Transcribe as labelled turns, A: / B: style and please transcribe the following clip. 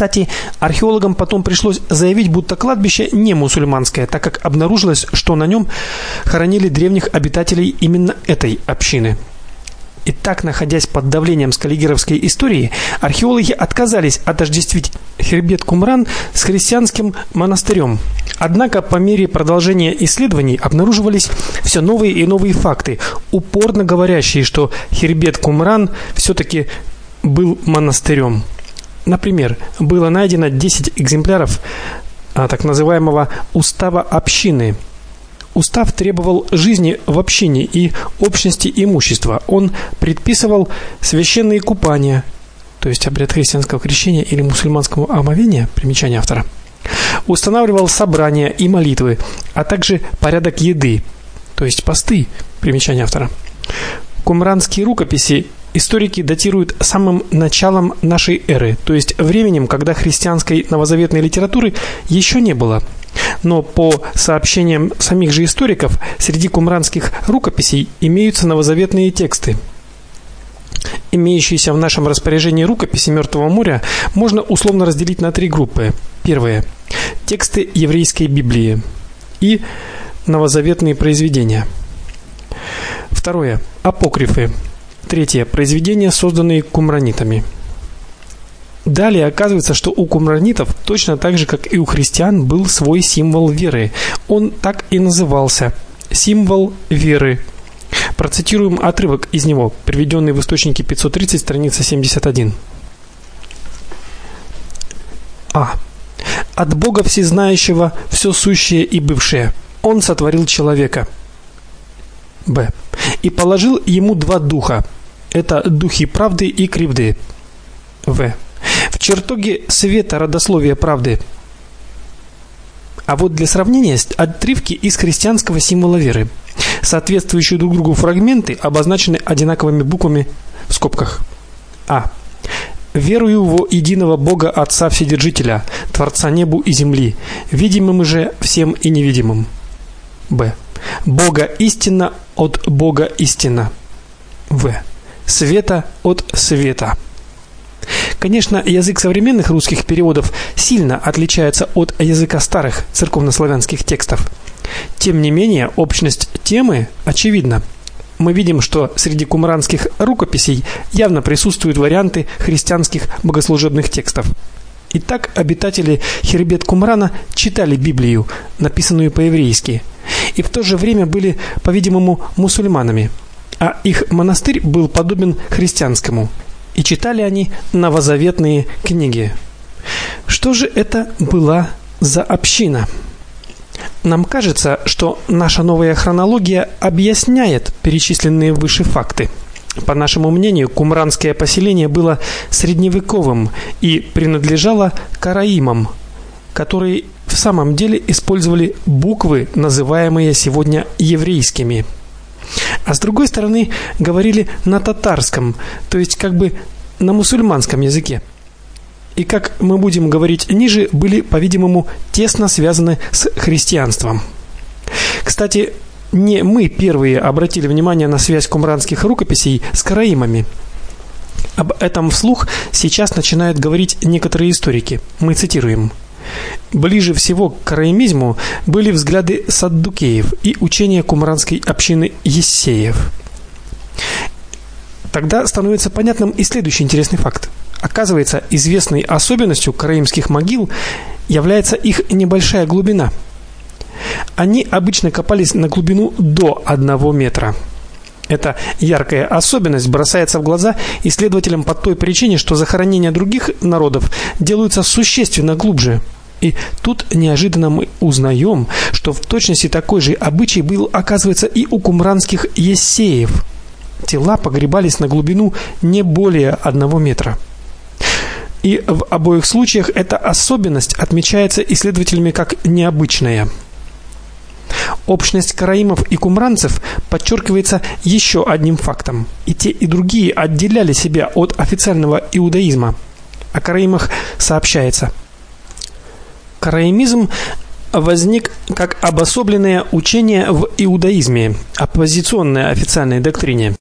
A: Кстати, археологам потом пришлось заявить, будто кладбище не мусульманское, так как обнаружилось, что на нем хоронили древних обитателей именно этой общины. Итак, находясь под давлением скаллигеровской истории, археологи отказались отождествить Хербет-Кумран с христианским монастырем. Однако по мере продолжения исследований обнаруживались все новые и новые факты, упорно говорящие, что Хербет-Кумран все-таки был монастырем. Например, было найдено 10 экземпляров так называемого устава общины. Устав требовал жизни в общине и общности имущества. Он предписывал священные купания, то есть обряд христианского крещения или мусульманского омовения, примечание автора. Устанавливал собрания и молитвы, а также порядок еды, то есть посты, примечание автора. Кумранские рукописи историки датируют самым началом нашей эры, то есть временем, когда христианской новозаветной литературы еще не было. Но по сообщениям самих же историков, среди кумранских рукописей имеются новозаветные тексты. Имеющиеся в нашем распоряжении рукописи Мертвого моря можно условно разделить на 3 группы. Первое – тексты еврейской Библии и новозаветные произведения. Второе – апокрифы. Третье – произведения, созданные кумранитами. Далее оказывается, что у кумранитов, точно так же, как и у христиан, был свой символ веры. Он так и назывался – символ веры. Процитируем отрывок из него, приведенный в источнике 530, страница 71. А. От Бога Всезнающего все сущее и бывшее. Он сотворил человека. Б. И положил ему 2 духа. Это духи правды и кривды. В. В чертоге света родословия правды. А вот для сравнения отрывки из христианского символа веры. Соответствующие друг другу фрагменты обозначены одинаковыми буквами в скобках. А. Верую во единого Бога Отца Вседержителя, Творца небу и земли, видимым же всем и невидимым. Б. Бога истина от Бога истина. В. Света от света. Конечно, язык современных русских переводов сильно отличается от языка старых церковнославянских текстов. Тем не менее, общность темы очевидна. Мы видим, что среди кумранских рукописей явно присутствуют варианты христианских богослужебных текстов. Итак, обитатели Хербет-Кумрана читали Библию, написанную по-еврейски, и в то же время были, по-видимому, мусульманами, а их монастырь был подобен христианскому, и читали они новозаветные книги. Что же это была за община? Нам кажется, что наша новая хронология объясняет перечисленные выше факты. По нашему мнению, кумранское поселение было средневековым и принадлежало караимам, которые в самом деле использовали буквы, называемые сегодня еврейскими. А с другой стороны, говорили на татарском, то есть как бы на мусульманском языке. И, как мы будем говорить ниже, были, по-видимому, тесно связаны с христианством. Кстати, не мы первые обратили внимание на связь кумранских рукописей с караимами. Об этом вслух сейчас начинают говорить некоторые историки. Мы цитируем: «Ближе всего к караимизму были взгляды саддукеев и учения кумранской общины ессеев». Тогда становится понятным и следующий интересный факт. Оказывается, известной особенностью караимских могил является их небольшая глубина. Они обычно копались на глубину до 1 метра. Эта яркая особенность бросается в глаза исследователям по той причине, что захоронения других народов делаются существенно глубже. И тут неожиданно мы узнаем, что в точности такой же обычай был, оказывается, и у кумранских ессеев. Тела погребались на глубину не более 1 метра. И в обоих случаях эта особенность отмечается исследователями как необычная. Общность караимов и кумранцев подчеркивается еще одним фактом. И те, и другие отделяли себя от официального иудаизма. О караимах сообщается: караимизм возник как обособленное учение в иудаизме, оппозиционное официальной доктрине.